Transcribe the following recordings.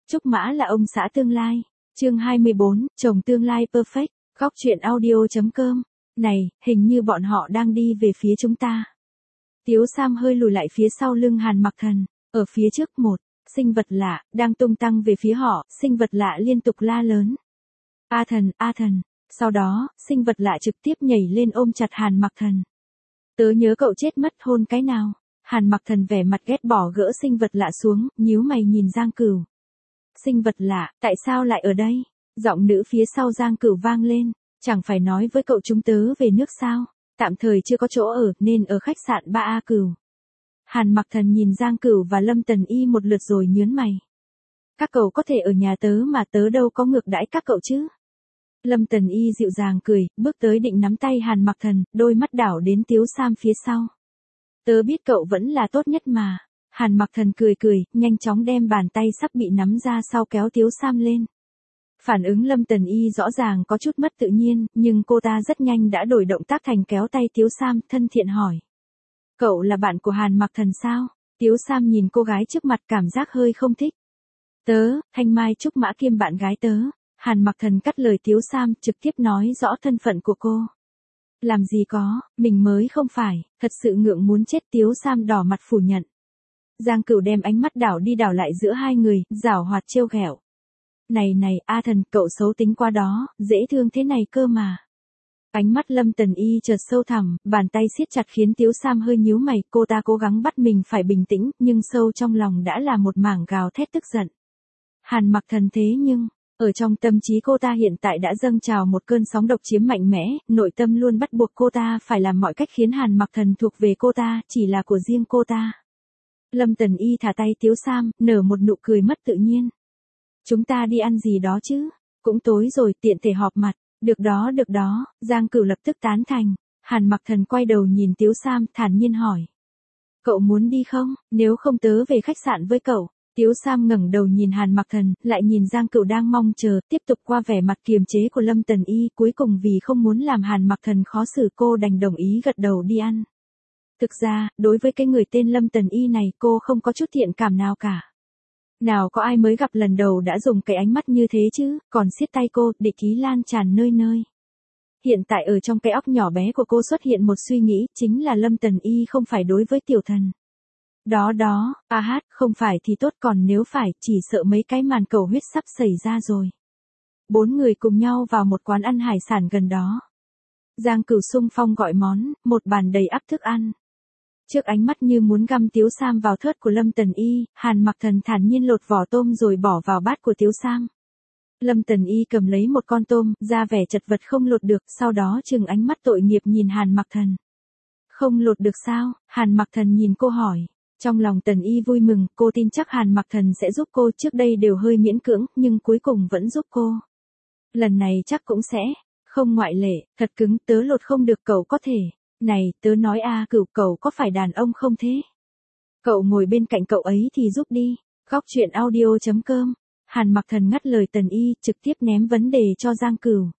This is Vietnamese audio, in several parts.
Trúc Mã là ông xã tương lai. Chương 24, chồng tương lai perfect. Góc truyện audio.com. Này, hình như bọn họ đang đi về phía chúng ta. Tiếu Sam hơi lùi lại phía sau lưng Hàn Mặc Thần. Ở phía trước một sinh vật lạ đang tung tăng về phía họ. Sinh vật lạ liên tục la lớn. A Thần, A Thần. Sau đó, sinh vật lạ trực tiếp nhảy lên ôm chặt Hàn Mặc Thần. Tớ nhớ cậu chết mất hôn cái nào. Hàn Mặc Thần vẻ mặt ghét bỏ gỡ sinh vật lạ xuống, nhíu mày nhìn Giang Cửu. Sinh vật lạ, tại sao lại ở đây? Giọng nữ phía sau Giang Cửu vang lên. Chẳng phải nói với cậu chúng tớ về nước sao? Tạm thời chưa có chỗ ở nên ở khách sạn 3A Cửu. Hàn Mặc Thần nhìn Giang Cửu và Lâm Tần Y một lượt rồi nhớn mày. Các cậu có thể ở nhà tớ mà tớ đâu có ngược đãi các cậu chứ? Lâm Tần Y dịu dàng cười, bước tới định nắm tay Hàn Mặc Thần, đôi mắt đảo đến Tiếu Sam phía sau. Tớ biết cậu vẫn là tốt nhất mà. Hàn Mặc Thần cười cười, nhanh chóng đem bàn tay sắp bị nắm ra sau kéo Tiếu Sam lên. Phản ứng Lâm Tần Y rõ ràng có chút mất tự nhiên, nhưng cô ta rất nhanh đã đổi động tác thành kéo tay Tiếu Sam, thân thiện hỏi. Cậu là bạn của Hàn Mặc Thần sao? Tiếu Sam nhìn cô gái trước mặt cảm giác hơi không thích. Tớ, Thanh Mai Trúc Mã kiêm bạn gái tớ. Hàn Mặc Thần cắt lời Tiếu Sam, trực tiếp nói rõ thân phận của cô. Làm gì có, mình mới không phải, thật sự ngượng muốn chết. Tiếu Sam đỏ mặt phủ nhận. Giang Cửu đem ánh mắt đảo đi đảo lại giữa hai người, giảo hoạt trêu ghẹo. Này, A Thần, cậu xấu tính quá đó, dễ thương thế này cơ mà. Ánh mắt Lâm Tần Y chợt sâu thẳm, bàn tay siết chặt khiến Tiếu Sam hơi nhíu mày, cô ta cố gắng bắt mình phải bình tĩnh, nhưng sâu trong lòng đã là một mảng gào thét tức giận. Hàn Mặc Thần thế nhưng, ở trong tâm trí cô ta hiện tại đã dâng trào một cơn sóng độc chiếm mạnh mẽ, nội tâm luôn bắt buộc cô ta phải làm mọi cách khiến Hàn Mặc Thần thuộc về cô ta, chỉ là của riêng cô ta. Lâm Tần Y thả tay Tiếu Sam, nở một nụ cười mất tự nhiên. Chúng ta đi ăn gì đó chứ? Cũng tối rồi, tiện thể họp mặt. Được đó, Giang Cửu lập tức tán thành. Hàn Mặc Thần quay đầu nhìn Tiếu Sam, thản nhiên hỏi. Cậu muốn đi không? Nếu không tớ về khách sạn với cậu. Tiếu Sam ngẩng đầu nhìn Hàn Mặc Thần, lại nhìn Giang Cửu đang mong chờ, tiếp tục qua vẻ mặt kiềm chế của Lâm Tần Y, cuối cùng vì không muốn làm Hàn Mặc Thần khó xử cô đành đồng ý gật đầu đi ăn. Thực ra, đối với cái người tên Lâm Tần Y này cô không có chút thiện cảm nào cả. Nào có ai mới gặp lần đầu đã dùng cái ánh mắt như thế chứ, còn siết tay cô, địch ý lan tràn nơi nơi. Hiện tại ở trong cái óc nhỏ bé của cô xuất hiện một suy nghĩ, chính là Lâm Tần Y không phải đối với tiểu thần. Đó, không phải thì tốt, còn nếu phải, chỉ sợ mấy cái màn cầu huyết sắp xảy ra rồi. 4 người cùng nhau vào một quán ăn hải sản gần đó. Giang Cửu xung phong gọi món, một bàn đầy ắp thức ăn. Trước ánh mắt như muốn găm Tiếu Sam vào thớt của Lâm Tần Y, Hàn Mặc Thần thản nhiên lột vỏ tôm rồi bỏ vào bát của Tiếu Sam. Lâm Tần Y cầm lấy một con tôm, ra vẻ chật vật không lột được, sau đó trừng ánh mắt tội nghiệp nhìn Hàn Mặc Thần. Không lột được sao? Hàn Mặc Thần nhìn cô hỏi. Trong lòng Tần Y vui mừng, cô tin chắc Hàn Mặc Thần sẽ giúp cô, trước đây đều hơi miễn cưỡng, nhưng cuối cùng vẫn giúp cô. Lần này chắc cũng sẽ, không ngoại lệ, thật cứng, tớ lột không được, cậu có thể. Này, tớ nói Cửu, cậu có phải đàn ông không thế? Cậu ngồi bên cạnh cậu ấy thì giúp đi. Góc truyện audio.com. Hàn Mặc Thần ngắt lời Tần Y, trực tiếp ném vấn đề cho Giang Cửu.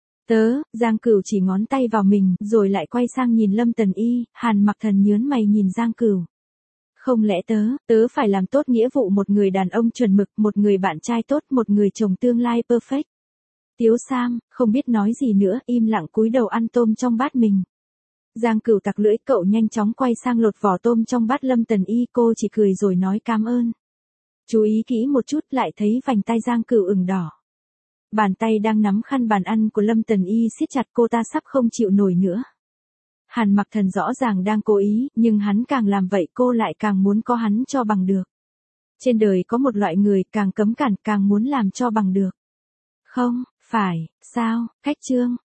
Giang Cửu chỉ ngón tay vào mình, rồi lại quay sang nhìn Lâm Tần Y, Hàn Mặc Thần nhớn mày nhìn Giang Cửu. Không lẽ tớ phải làm tốt nghĩa vụ một người đàn ông chuẩn mực, một người bạn trai tốt, một người chồng tương lai perfect. Tiếu Sam, không biết nói gì nữa, im lặng cúi đầu ăn tôm trong bát mình. Giang Cửu tặc lưỡi, cậu nhanh chóng quay sang lột vỏ tôm trong bát Lâm Tần Y, cô chỉ cười rồi nói cảm ơn. Chú ý kỹ một chút, lại thấy vành tay Giang Cửu ửng đỏ. Bàn tay đang nắm khăn bàn ăn của Lâm Tần Y siết chặt, cô ta sắp không chịu nổi nữa. Hàn Mặc Thần rõ ràng đang cố ý, nhưng hắn càng làm vậy cô lại càng muốn có hắn cho bằng được. Trên đời có một loại người càng cấm cản càng muốn làm cho bằng được. Không, phải, sao, khách trương,